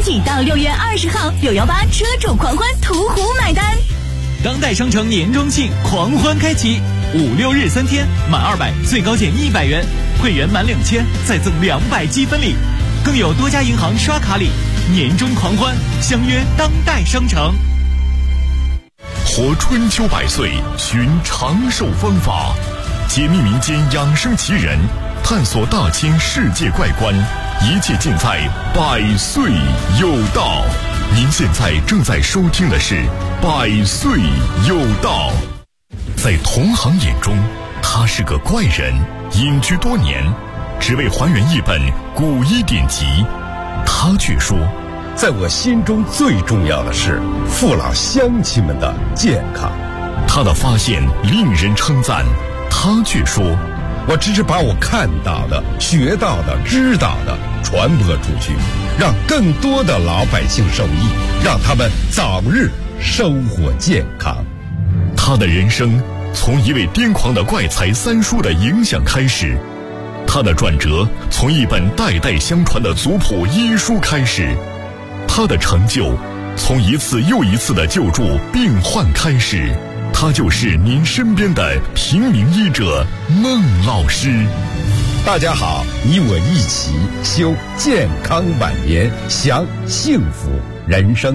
起到6月20号，618车主狂欢途虎买单。 当代商城年中庆狂欢开启，5、6日3天，满200最高减100元，会员满2000再赠200积分礼，更有多家银行刷卡礼。年终狂欢，相约当代商城。 活春秋百岁，寻长寿方法，解密民间养生奇人，探索大千世界怪观，一切尽在百岁有道。您现在正在收听的是百岁有道。在同行眼中，他是个怪人，隐居多年，只为还原一本古医典籍。他却说， 在我心中最重要的是父老乡亲们的健康。 他的发现令人称赞，他却说， 我只是把我看到的、学到的、知道的传播出去，让更多的老百姓受益，让他们早日生活健康。 他的人生从一位癫狂的怪才三叔的影响开始，他的转折从一本代代相传的族谱医书开始，他的成就从一次又一次的救助病患开始。他就是您身边的平民医者孟老师。 大家好，你我一起修健康晚年，享幸福人生。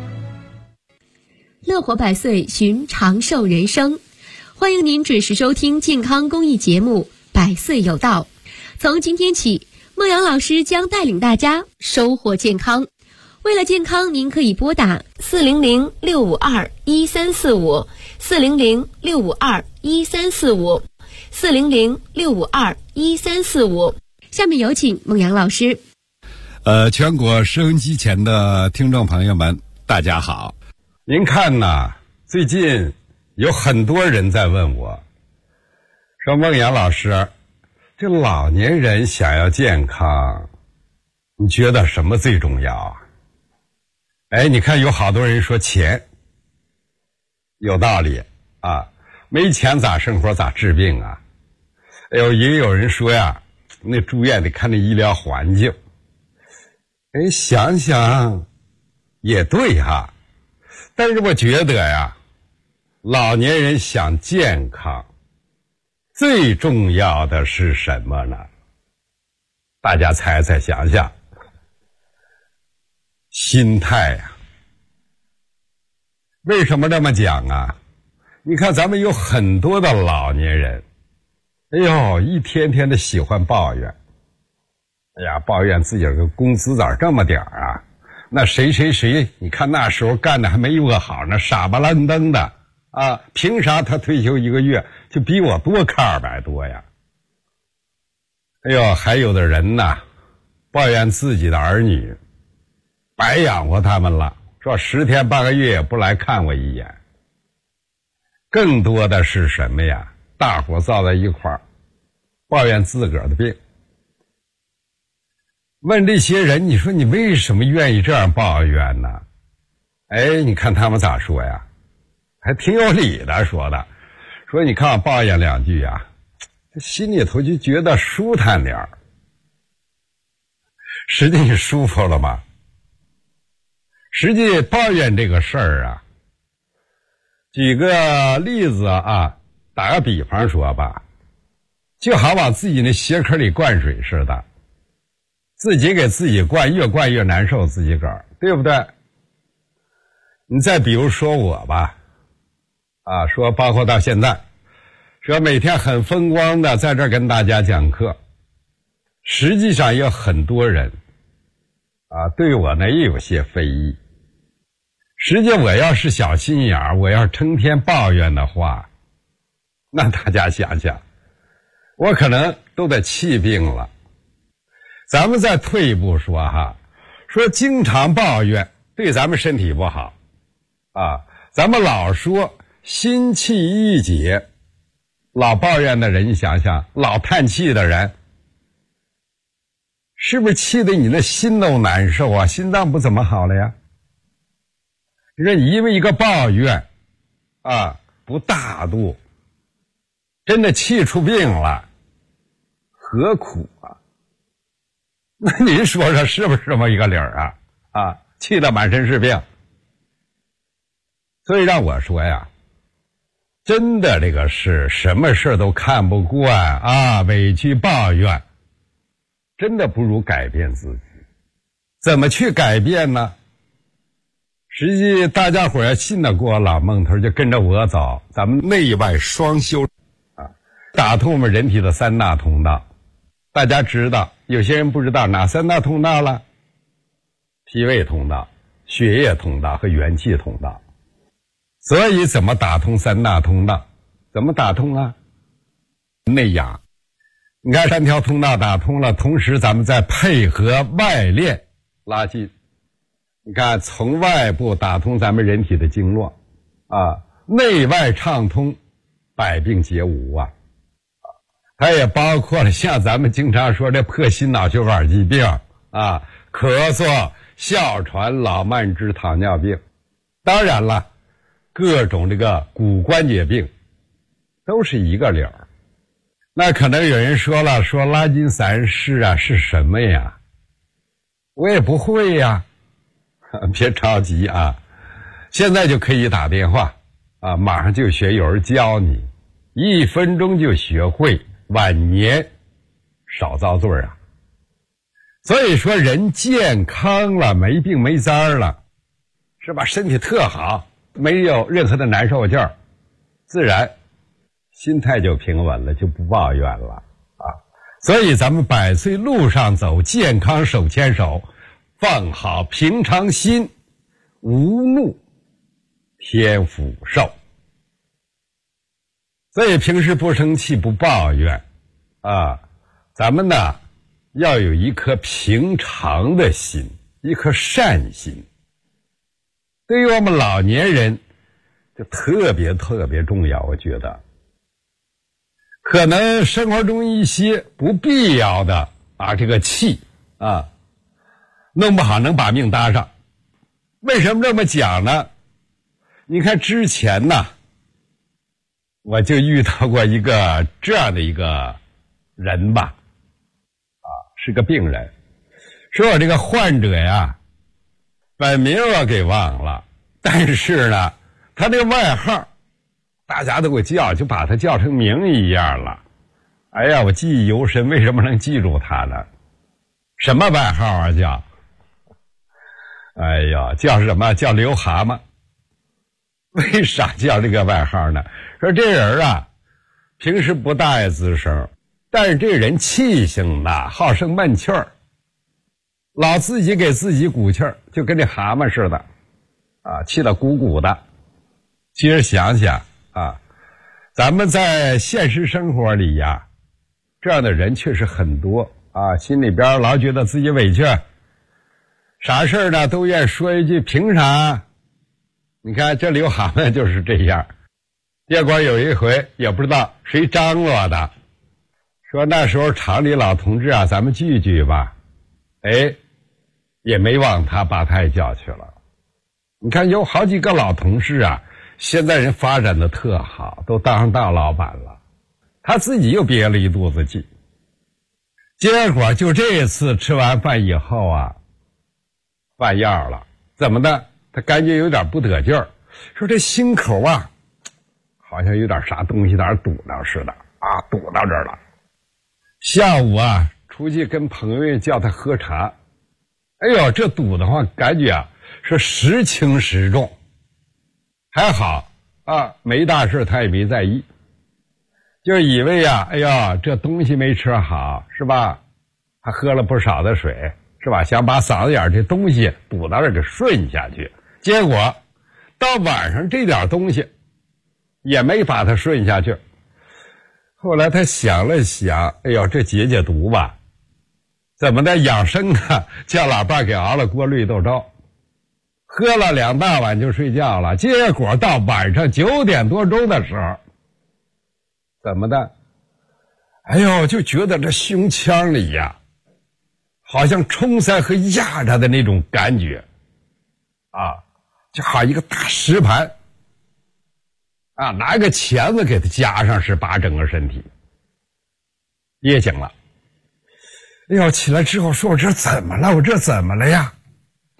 乐活百岁，寻长寿人生。欢迎您准时收听健康公益节目《百岁有道》。从今天起，孟阳老师将带领大家收获健康。为了健康，您可以拨打400-652-1345 400-652-1345 400-652-1345。下面有请孟阳老师。 全国收音机前的听众朋友们，大家好。您看呐，最近有很多人在问我，说孟阳老师，这老年人想要健康，你觉得什么最重要啊？你看有好多人说钱，有道理啊，没钱咋生活咋治病啊？也有人说呀，那住院得看那医疗环境。想想也对哈，但是我觉得呀，老年人想健康，最重要的是什么呢？大家猜猜想想。心态呀。为什么这么讲啊？你看咱们有很多的老年人，一天天的喜欢抱怨。抱怨自己的工资咋这么点啊？那谁，你看那时候干的还没我好呢，傻不愣登的啊！凭啥他退休1个月就比我多看200多呀？还有的人呢，抱怨自己的儿女白养活他们了，说10天半个月也不来看我一眼。更多的是什么呀？大伙造在一块儿，抱怨自个儿的病。问这些人，你说你为什么愿意这样抱怨呢？你看他们咋说呀？还挺有理的说的，说你看我抱怨2句啊，心里头就觉得舒坦点儿。实际你舒服了吗？实际抱怨这个事儿啊，举个例子啊，打个比方说吧，就好往自己那鞋壳里灌水似的，自己给自己灌，越灌越难受，自己个儿，对不对？你再比如说我吧，说包括到现在，说每天很风光的在这儿跟大家讲课，实际上有很多人对我呢也有些非议。实际我要是小心眼儿，我要成天抱怨的话，那大家想想，我可能都得气病了。咱们再退一步说哈，说经常抱怨对咱们身体不好咱们老说心气郁结，老抱怨的人，你想想，老叹气的人，是不是气得你的心都难受啊？心脏不怎么好了呀？你说因为一个抱怨不大度，真的气出病了，何苦啊？那您说说是不是这么一个理儿啊，气得满身是病。所以让我说呀，真的这个是什么事都看不惯啊，委屈抱怨，真的不如改变自己。怎么去改变呢？实际大家伙要信得过老孟头，就跟着我走，咱们内外双修啊，打通我们人体的三大通道。大家知道，有些人不知道哪三大通道了？脾胃通道、血液通道和元气通道。所以怎么打通三大通道？怎么打通啊？内养。你看3条通道打通了，同时咱们再配合外练拉筋。你看从外部打通咱们人体的经络啊，内外畅通，百病皆无啊。它也包括了像咱们经常说的破心脑血管疾病啊，咳嗽、哮喘、老慢支、糖尿病。当然了，各种这个骨关节病都是一个理儿。那可能有人说了，说拉筋3式啊是什么呀？我也不会呀。别着急啊，现在就可以打电话啊，马上就学，有人教你，1分钟就学会，晚年少遭罪啊。所以说人健康了，没病没灾了，是吧？身体特好，没有任何的难受劲儿，自然心态就平稳了，就不抱怨了啊。所以咱们100岁路上走，健康手牵手，放好平常心，无怒天福寿。所以平时不生气不抱怨啊，咱们呢要有一颗平常的心，一颗善心。对于我们老年人就特别重要，我觉得可能生活中一些不必要的这个气啊，弄不好能把命搭上。为什么这么讲呢？你看之前呢，我就遇到过一个这样的一个人吧，是个病人，说我这个患者呀，本名我给忘了，但是呢，他这个外号大家都给叫，就把他叫成名一样了。哎呀，我记忆犹深，为什么能记住他呢？什么外号啊？叫哎呀，叫什么？叫刘蛤蟆。为啥叫这个外号呢？说这人啊，平时不大爱吱声，但是这人气性大，好生闷气儿，老自己给自己鼓气儿，就跟这蛤蟆似的啊，气得鼓鼓的。其实想想啊，咱们在现实生活里呀，这样的人确实很多啊，心里边老觉得自己委屈，啥事呢都愿意说一句凭啥。你看这刘蛤蟆就是这样。结果有一回也不知道谁张罗的，说那时候厂里老同志啊，咱们聚聚吧。哎，也没忘他，把他也叫去了。你看有好几个老同事啊，现在人发展的特好，都当上大老板了，他自己又憋了一肚子气。结果就这次吃完饭以后啊，犯药了。怎么的？他感觉有点不得劲儿，说这心口啊，好像有点啥东西在那堵到似的啊，堵到这儿了。下午啊，出去跟朋友叫他喝茶，哎呦，这堵的话，感觉啊是时轻时重，还好啊，没大事，他也没在意，就以为啊，哎呀，这东西没吃好是吧？还喝了不少的水是吧？想把嗓子眼这东西堵到这儿给顺下去。结果到晚上这点东西也没把它顺下去。后来他想了想，哎呦，这解毒吧，怎么的养生啊，叫老伴给熬了锅绿豆粥，喝了2大碗就睡觉了。结果到晚上9点多钟的时候，怎么的？哎呦，就觉得这胸腔里呀，好像冲塞和压着的那种感觉啊，就好一个大石盘啊，拿一个钳子给它夹上，是把整个身体噎紧了。哎呦，起来之后说，我这怎么了？我这怎么了呀？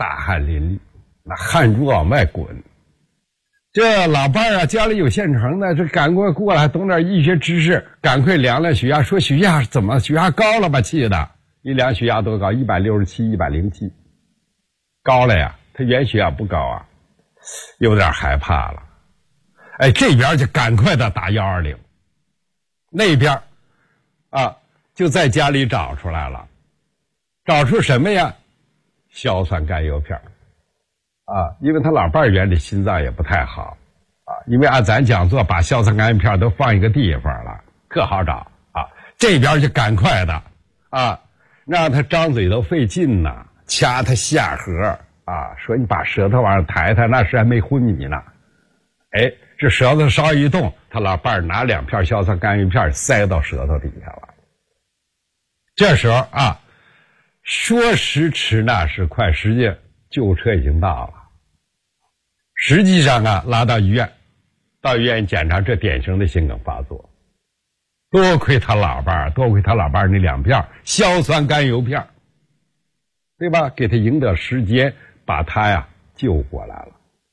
大汗淋漓，那汗珠往外滚。这老伴儿啊，家里有现成的，这赶快过来，懂点医学知识，赶快量量血压，说血压怎么血压高了吧？气的，一量血压多高？167、107，高了呀。他原血压不高啊，有点害怕了。哎，这边就赶快的打120，那边啊就在家里找出来了，找出什么呀？硝酸甘油片啊，因为他老伴儿原来心脏也不太好啊，因为按咱讲座把硝酸甘油片都放一个地方了，可好找啊。这边就赶快的啊，让他张嘴都费劲呐，掐他下颌啊，说你把舌头往上抬抬，那时还没昏迷呢。哎，这舌头稍一动，他老伴儿拿2片硝酸甘油片塞到舌头底下了。这时候啊，说时迟那时快，实际救护车已经到了。实际上啊，拉到医院，到医院检查，这典型的心梗发作。多亏他老伴儿，多亏他老伴儿那2片硝酸甘油片，对吧？给他赢得时间，把他呀救过来了。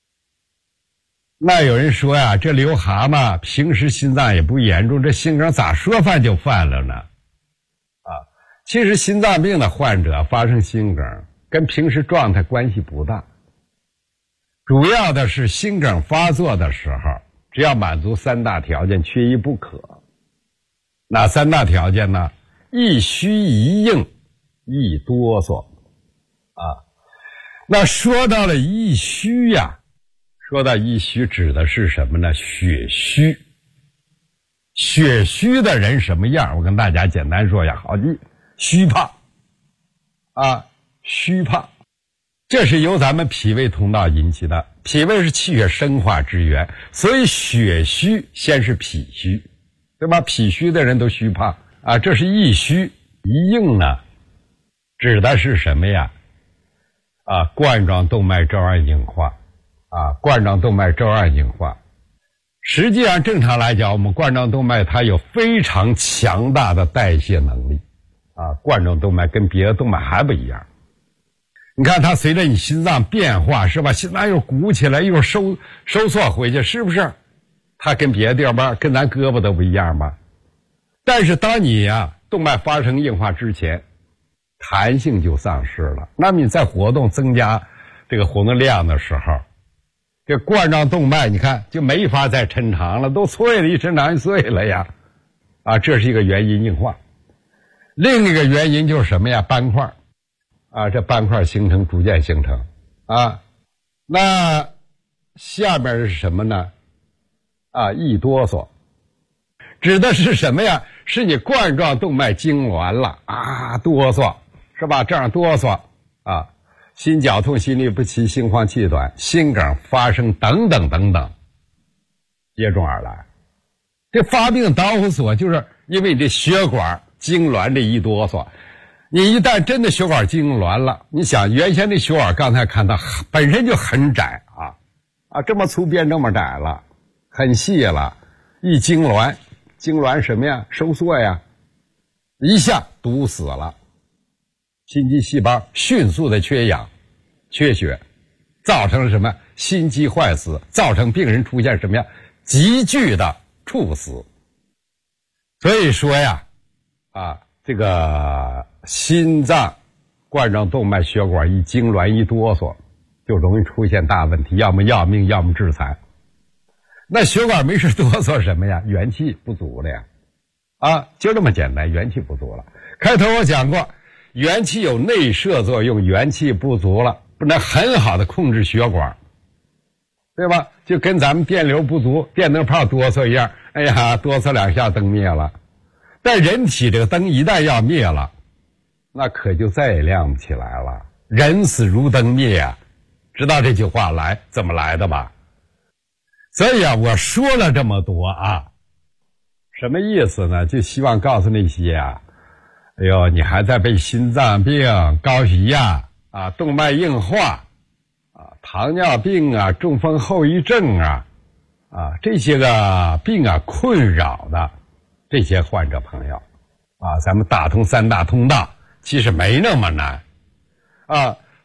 那有人说呀，这刘蛤蟆平时心脏也不严重，这心梗咋说犯就犯了呢？啊，其实心脏病的患者发生心梗跟平时状态关系不大，主要的是心梗发作的时候，只要满足3大条件，缺一不可。哪3大条件呢？一虚一硬一哆嗦啊。那说到了一虚呀，说到一虚指的是什么呢？血虚。血虚的人什么样？我跟大家简单说一下，好记，虚胖啊，虚胖，这是由咱们脾胃通道引起的。脾胃是气血生化之源，所以血虚先是脾虚，对吧？脾虚的人都虚胖啊，这是一虚。一硬呢，指的是什么呀？啊，冠状动脉粥样硬化啊，冠状动脉粥样硬化。实际上正常来讲，我们冠状动脉它有非常强大的代谢能力啊，冠状动脉跟别的动脉还不一样。你看它随着你心脏变化，是吧？心脏又鼓起来又收缩回去，是不是？它跟别的地方跟咱胳膊都不一样吧？但是当你呀动脉发生硬化之前，弹性就丧失了。那么你在活动增加这个活动量的时候，这冠状动脉你看就没法再抻长了，都脆了，一抻长就碎了呀。啊，这是一个原因，硬化。另一个原因就是什么呀？斑块啊，这斑块逐渐形成啊。那下面是什么呢？啊，一哆嗦，指的是什么呀？是你冠状动脉痉挛了啊，哆嗦，是吧？这样哆嗦啊，心绞痛、心律不齐、心慌气短、心梗发生等等等等，接踵而来。这发病导火索就是因为你这血管痉挛这一哆嗦。你一旦真的血管痉挛了，你想原先的血管刚才看到本身就很窄啊，这么粗变这么窄了，很细了，一痉挛什么呀？收缩呀，一下堵死了，心肌细胞迅速的缺氧缺血，造成了什么？心肌坏死，造成病人出现什么呀？急剧的猝死。所以说呀啊，这个心脏冠状动脉血管一痉挛一哆嗦，就容易出现大问题，要么要命，要么致残。那血管没事哆嗦什么呀？元气不足了呀。啊，就这么简单，元气不足了。开头我讲过，元气有内摄作用，元气不足了，不能很好的控制血管，对吧？就跟咱们电流不足，电灯泡哆嗦一样，哎呀，哆嗦2下灯灭了。但人体这个灯一旦要灭了，那可就再也亮不起来了。人死如灯灭啊，知道这句话怎么来的吧？所以啊，我说了这么多啊，什么意思呢？就希望告诉那些啊，哎呦，你还在被心脏病、高血压啊、动脉硬化啊、糖尿病啊、中风后遗症啊这些个病啊困扰的这些患者朋友啊，咱们打通3大通道其实没那么难啊。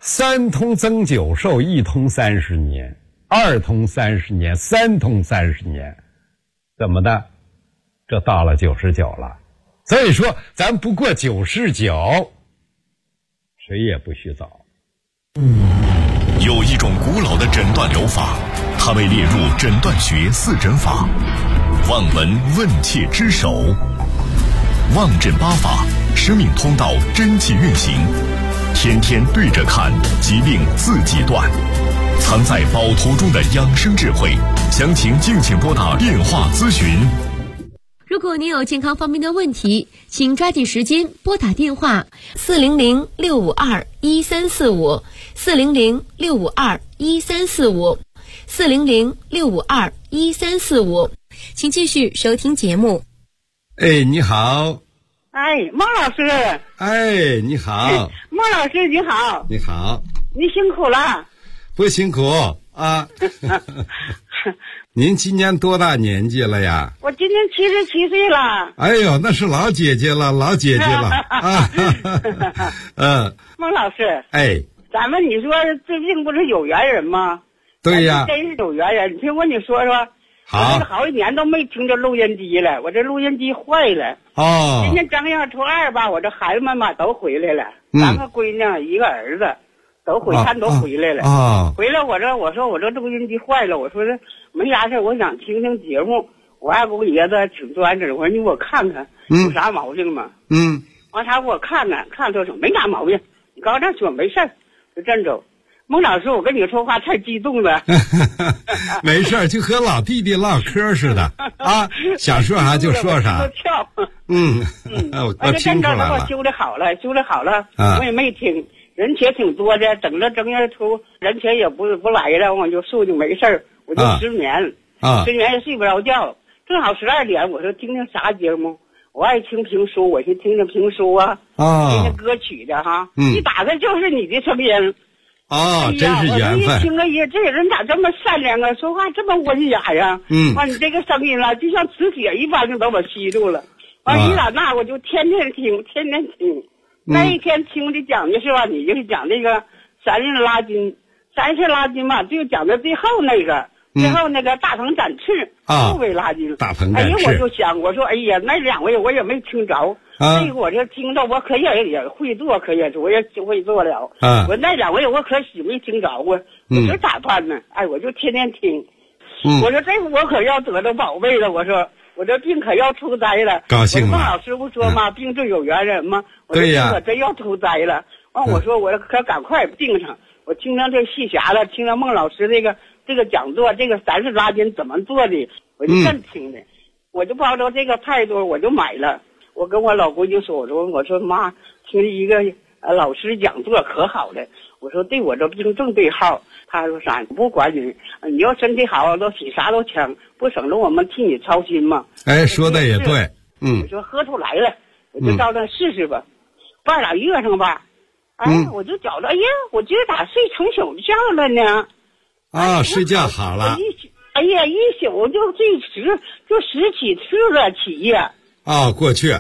3通增9寿，1通30年，2通30年，3通30年，怎么的？这到了99了。所以说，咱不过99，谁也不许走。 有一种古老的诊断疗法，它被列入诊断学4诊法，望闻问切之首，望诊8法，生命通道真气运行，天天对着看，疾病自己断，藏在宝图中的养生智慧，详情敬请拨打电话咨询。 如果您有健康方面的问题，请抓紧时间拨打电话400-652-1345，400-652-1345，400-652-1345。请继续收听节目。 哎，你好。 哎，孟老师。 哎，你好。 孟老师你好。 你好。 你辛苦了。 不辛苦啊。您今年多大年纪了呀？ 我今年77岁了。 哎呦，那是老姐姐了，老姐姐了啊！ 孟老师， 哎， 咱们你说最近不是有缘人吗？ 对呀， 真是有缘人。你听我跟你说说， 好， 我这好几年都没听着录音机了，我这录音机坏了。 哦， 今年正月初2吧，我这孩子们吧都回来了，3个闺女，1个儿子。都回来了回来我说我这录音机坏了，我说这没啥事，我想听听节目。我二姑爷子挺专着，我说你给我看看有啥毛病吗？完他给我看他说没啥毛病，你刚才说没事儿，就这走。孟老师，我跟你说话太激动了。 没事儿，就和老弟弟唠嗑似的啊，想说啥就说啥。我听出来了。 我修理好了，我也没听。人且挺多的，等着正月初人且也不来了，我就睡就没事儿，我就失眠，失眠也睡不着觉。正好12点，我说听听啥节目，我爱听评书，我去听听评书啊，听听歌曲的哈，一打开就是你的声音。 真是缘分。 我一听了这个人咋这么善良啊，说话这么温雅呀？完你这个声音了，就像磁铁一般就把我吸住了。完一打那我就天天听。那一天听的讲的是吧？你就是讲那个三世拉筋嘛，就讲的最后那个大鹏展翅后尾拉筋。 大鹏展翅。 哎呀，我就想，我说哎呀，那2位我也没听着，这个我就听着，我可也会做，我也会做了。我那2位我可喜没听着过，我说咋办呢？哎，我就天天听。我说这我可要得到宝贝了，我说。我这病可要出灾了， 高兴了。 孟老师不说吗？病最有缘人吗？ 对呀， 我真要出灾了。我说我可赶快病上。我听到这戏匣子，听到孟老师这个讲座，这个3世拉筋怎么做的，我就真听的。我就抱着这个态度，我就买了。我跟我老闺女说，我说妈，听一个老师讲座可好了。我说对我这病正对号。他说啥？不管你要身体好，都比啥都强，不省着我们替你操心吗？ 哎，说的也对。 我说喝出来了，我就照着试试吧。半拉月上吧，我就觉着，哎呀，我今儿咋睡成宿觉了呢？ 睡觉好了。 一宿就最迟就10几次了起呀。 过去。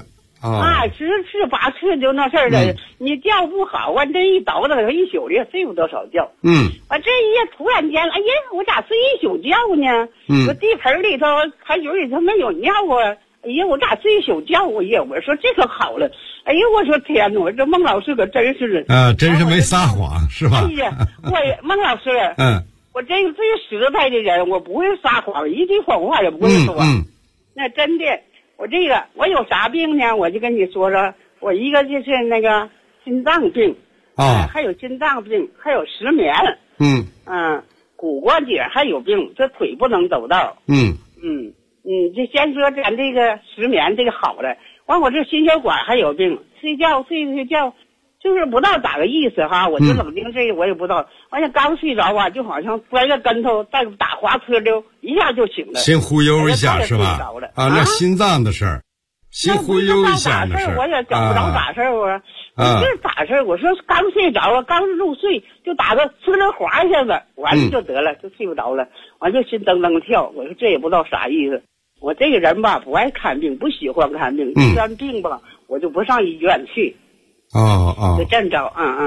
10次8次就那事儿了。你觉不好啊，这一倒腾一宿也睡不多少觉。这一夜突然间，哎呀，我咋睡一宿觉呢？我地盆里头还有里头没有尿啊！哎呀，我咋睡一宿觉？我说这可好了。哎呀，我说天哪，我这孟老师可真是的。 真是没撒谎是吧？ 哎呀，孟老师，我这个最实在的人，我不会撒谎，一句谎话也不会说。那真的。我有啥病呢？我就跟你说说，我一个就是那个心脏病，还有心脏病，还有失眠，骨关节还有病，这腿不能走道。就先说咱这个失眠这个好了，完我这心血管还有病，睡觉就是不知道咋个意思哈，我就冷静这个我也不知道，完了刚睡着吧，就好像摔个跟头，再打滑车溜一下就醒了， 心忽悠一下是吧？那心脏的事儿，心忽悠一下的事儿， 我也找不着咋事儿，我这咋事儿？我说刚睡着了，刚入睡就打个呲溜滑一下子，完了就得了，就睡不着了，完就心噔噔跳。我说这也不知道啥意思。我这个人吧不爱看病，不喜欢看病，一般病吧我就不上医院去。就这么着，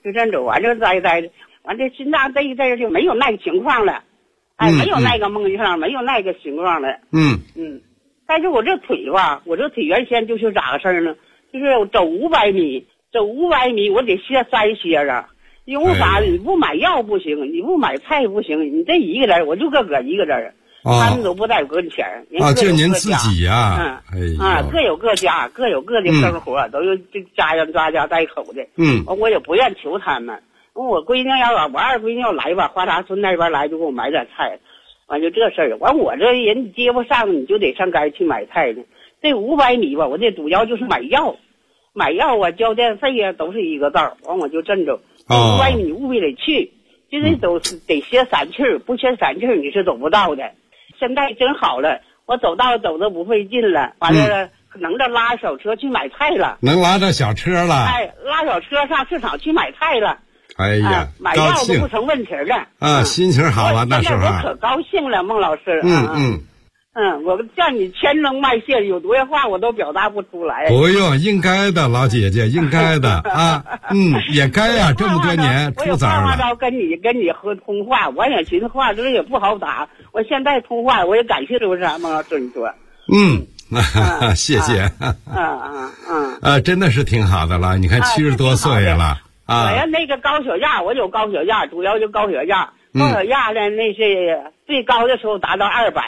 就这种完了栽的，完这心脏这一阵就没有那个情况了，没有那个梦象，没有那个情况了。但是我这腿吧，我这腿原先就是咋个事儿呢？就是走500米，我得歇3歇啊。因为啥？你不买药不行，你不买菜不行，你这一个人，我就搁一个人，他们都不在我跟前。 就您自己呀？ 各有各家，各有各的生活，都有这家人抓家带口的。我也不愿求他们。我闺女我二闺女要来吧，花茶村那边来就给我买点菜，完就这事儿。完我这人接不上，你就得上街去买菜呢。这500米吧，我这主要就是买药啊，交电费呀，都是一个道。完我就镇着，500米务必得去，就是都是得歇3气儿，不歇3气儿你是走不到的。现在真好了，我走道走的不费劲了，完了能着拉小车去买菜了， 能拉着小车了， 拉小车上市场去买菜了。 哎呀， 买药都不成问题了心情好了那时候。 我可高兴了，孟老师。我叫你千恩万谢，有多少话我都表达不出来。 不用，应该的，老姐姐，应该的啊。也该呀，这么多年出崽了。 我有跟你和通话，我也寻思话这也不好打。我现在通话，我也感谢这啥，孟老师你说。 谢谢。真的是挺好的了。你看70多岁了。 我呀，那个高血压，我有高血压，主要就高血压。高血压呢，那是最高的时候达到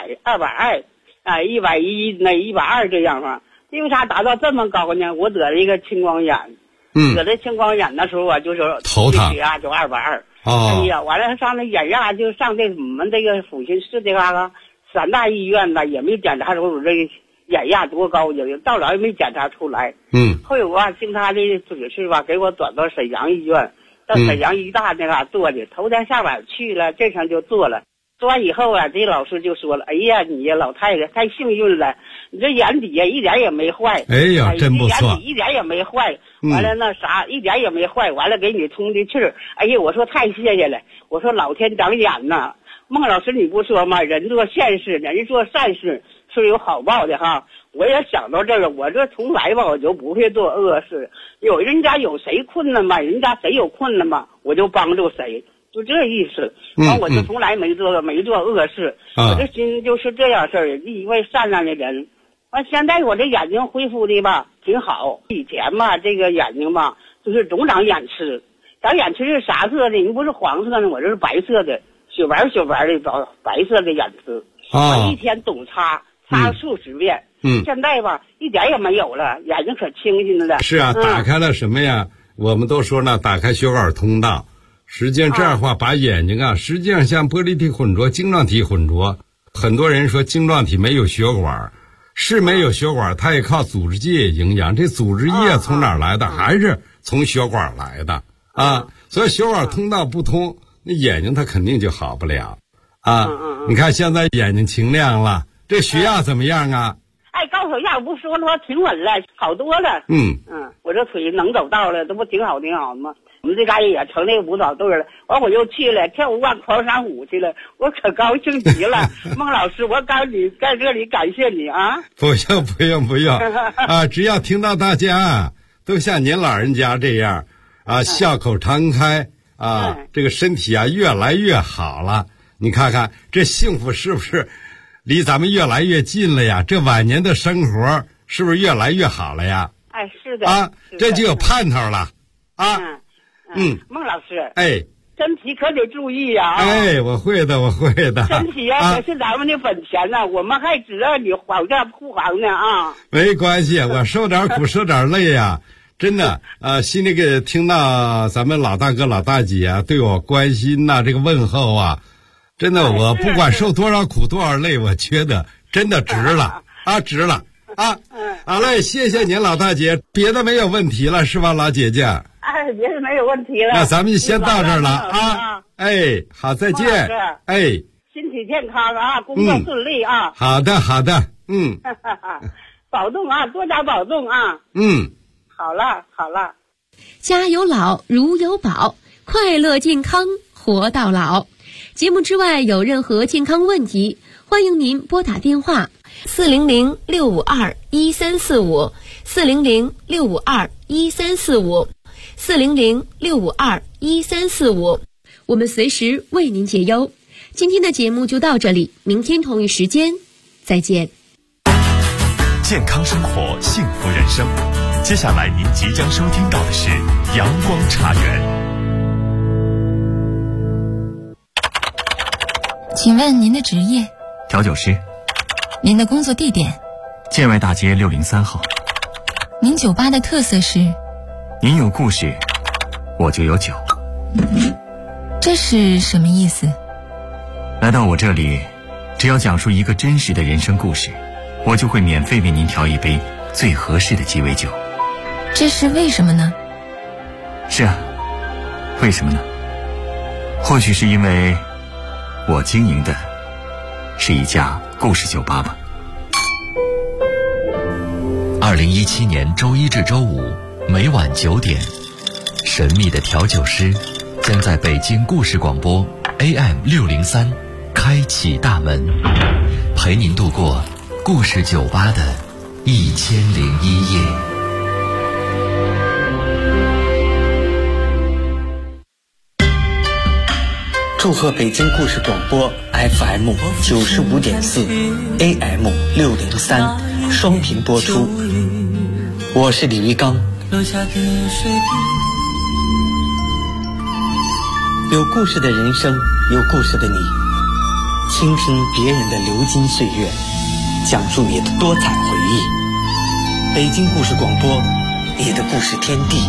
200、110那120这样嘛。因为啥达到这么高呢？我得了一个青光眼，得了青光眼的时候啊，就是头疼， 血压就220。哎呀，完了上那眼压就上这我们这个阜新市这个3大医院呢，也没检查出我这个眼压多高，到了也没检查出来。后有经他的指示吧，给我转到沈阳医院，到沈阳医大那嘎做的。头天下晚去了，这上就做了。做完以后啊，这老师就说了：“哎呀，你呀老太太太幸运了，你这眼底呀一点也没坏。 哎呀，真不错， 眼底一点也没坏。完了那啥，一点也没坏。完了给你通的气儿。哎呀，我说太谢谢了。我说老天长眼呐，孟老师你不说吗？人做善事，人做善事是有好报的哈。我也想到这个，我这从来吧我就不会做恶事。有人家有谁困难吧，人家谁有困难吧，我就帮助谁。”就这意思，完我就从来没做恶事，我这心就是这样事儿，一位善良的人。完现在我这眼睛恢复的吧挺好，以前吧这个眼睛吧就是总长眼痴，长眼痴是啥色的？你不是黄色的，我这是白色的，雪白的白色的眼痴。我一天总擦数十遍。现在吧一点也没有了，眼睛可清晰了。 是啊，打开了什么呀？我们都说呢，打开血管通道。实际上这样的话，把眼睛实际上像玻璃体混浊、晶状体混浊。很多人说晶状体没有血管，是没有血管，它也靠组织液营养。这组织液从哪儿来的？还是从血管来的所以血管通道不通，那眼睛它肯定就好不了你看现在眼睛清亮了，这血压怎么样啊？ 高血压不说了吗？挺稳了，好多了。我这腿能走道了，这不挺好吗？我们这嘎也成那个舞蹈队了，完我又去了跳舞狂山舞去了，我可高兴极了。孟老师，我告诉你，在这里感谢你啊！ 不用只要听到大家都像您老人家这样笑口常开这个身体越来越好了。你看看这幸福是不是离咱们越来越近了呀？这晚年的生活是不是越来越好了呀？ 是的这就有盼头了孟老师，身体可得注意呀！ 我会的。 身体可是咱们的本钱呢，我们还指着你保驾护航呢没关系，我受点苦受点累呀，真的心里给听到咱们老大哥老大姐对我关心这个问候真的我不管受多少苦多少累，我觉得真的值了值了好嘞，谢谢您老大姐，别的没有问题了是吧，老姐姐？ 别的没有问题了， 那咱们就先到这儿了好，再见。 身体健康工作顺利好的保重多加保重好了。 家有老如有宝，快乐健康活到老。节目之外有任何健康问题，欢迎您拨打电话400-652-1345 400-652-1345， 400-652-1345，我们随时为您解忧。今天的节目就到这里，明天同一时间再见。 健康生活，幸福人生。接下来您即将收听到的是阳光茶园。 请问您的职业？ 调酒师。 您的工作地点？ 建外大街603号。 您酒吧的特色是？ 您有故事，我就有酒。 这是什么意思？ 来到我这里，只要讲述一个真实的人生故事，我就会免费为您调一杯最合适的鸡尾酒。 这是为什么呢？ 是啊，为什么呢？或许是因为我经营的是一家故事酒吧吧。 2017年周一至周五每晚9点，神秘的调酒师将在北京故事广播 AM603开启大门，陪您度过故事酒吧的1001夜。 祝贺北京故事广播 FM 95.4 AM 603双频播出。我是李玉刚。有故事的人生，有故事的你，倾听别人的流金岁月，讲述你的多彩回忆。北京故事广播，你的故事天地。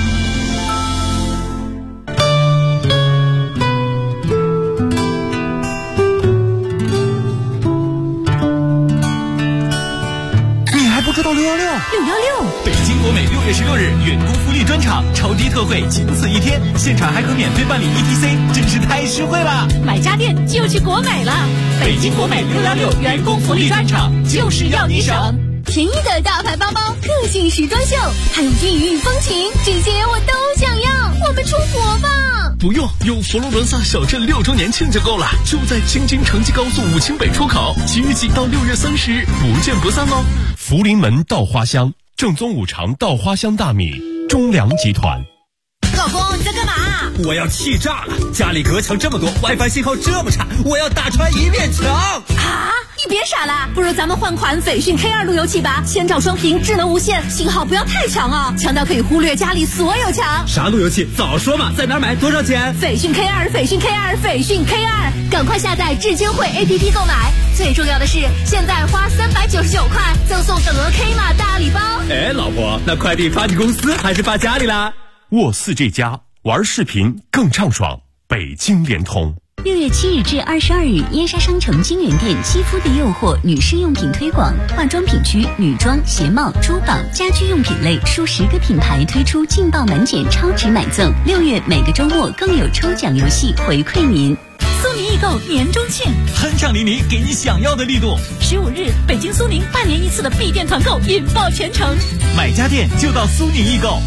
知道616，北京国美6月16日员工福利专场，超低特惠，仅此一天，现场还可免费办理 ETC， 真是太实惠了！ 买家电就去国美了。北京国美616员工福利专场，就是要你省。 便宜的大牌包包，个性时装秀，还有异域风情，这些我都想要。我们出国吧！ 不用，有佛罗伦萨小镇6周年庆就够了，就在京津城际高速武清北出口，即日起到6月30日，不见不散哦。 福临门稻花香，正宗五常稻花香大米，中粮集团。 老公，你在干嘛？ 我要气炸了！家里隔墙这么多 ，WiFi 信号这么差，我要打穿一面墙！ 啊！你别傻了，不如咱们换款斐讯 K2 路由器吧，千兆双频，智能无线，信号不要太强哦，强到可以忽略家里所有墙。 啥路由器？早说嘛！在哪儿买？多少钱？ 斐讯 K2， 斐讯 K2， 斐讯 K2， 赶快下载智监会 APP 购买。最重要的是，现在花399块赠送等额 K 码大礼包。 哎，老婆，那快递发你公司还是发家里啦？ 沃4这家玩视频更畅爽，北京联通。 6月7日至22日，燕莎商城金源店肌肤的诱惑女士用品推广，化妆品区女装、鞋帽、珠宝、家居用品类数10个品牌推出劲爆满减超值买赠。6月每个周末更有抽奖游戏回馈您。 苏宁易购年中庆， 酣畅淋漓，给你想要的力度。 15日，北京苏宁半年一次的闭店团购引爆全城， 买家电就到苏宁易购。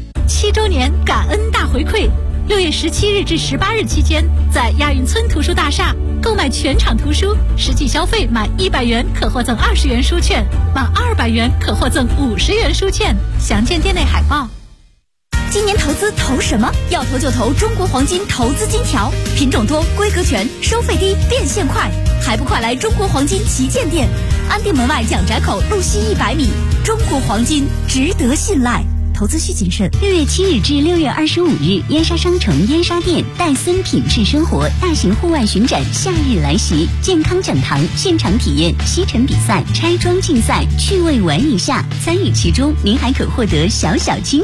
7周年感恩大回馈，6月17日至18日期间，在亚运村图书大厦购买全场图书，实际消费满100元可获赠20元书券，满200元可获赠50元书券。详见店内海报。 今年投资投什么？要投就投中国黄金投资金条，品种多，规格全，收费低，变现快，还不快来中国黄金旗舰店，安定门外蒋宅口路西100米，中国黄金值得信赖。投资需谨慎。 6月7日至6月25日，燕莎商城燕莎店戴森品质生活大型户外巡展夏日来袭，健康讲堂现场体验吸尘比赛、拆装竞赛，趣味玩一下，参与其中您还可获得小小惊喜。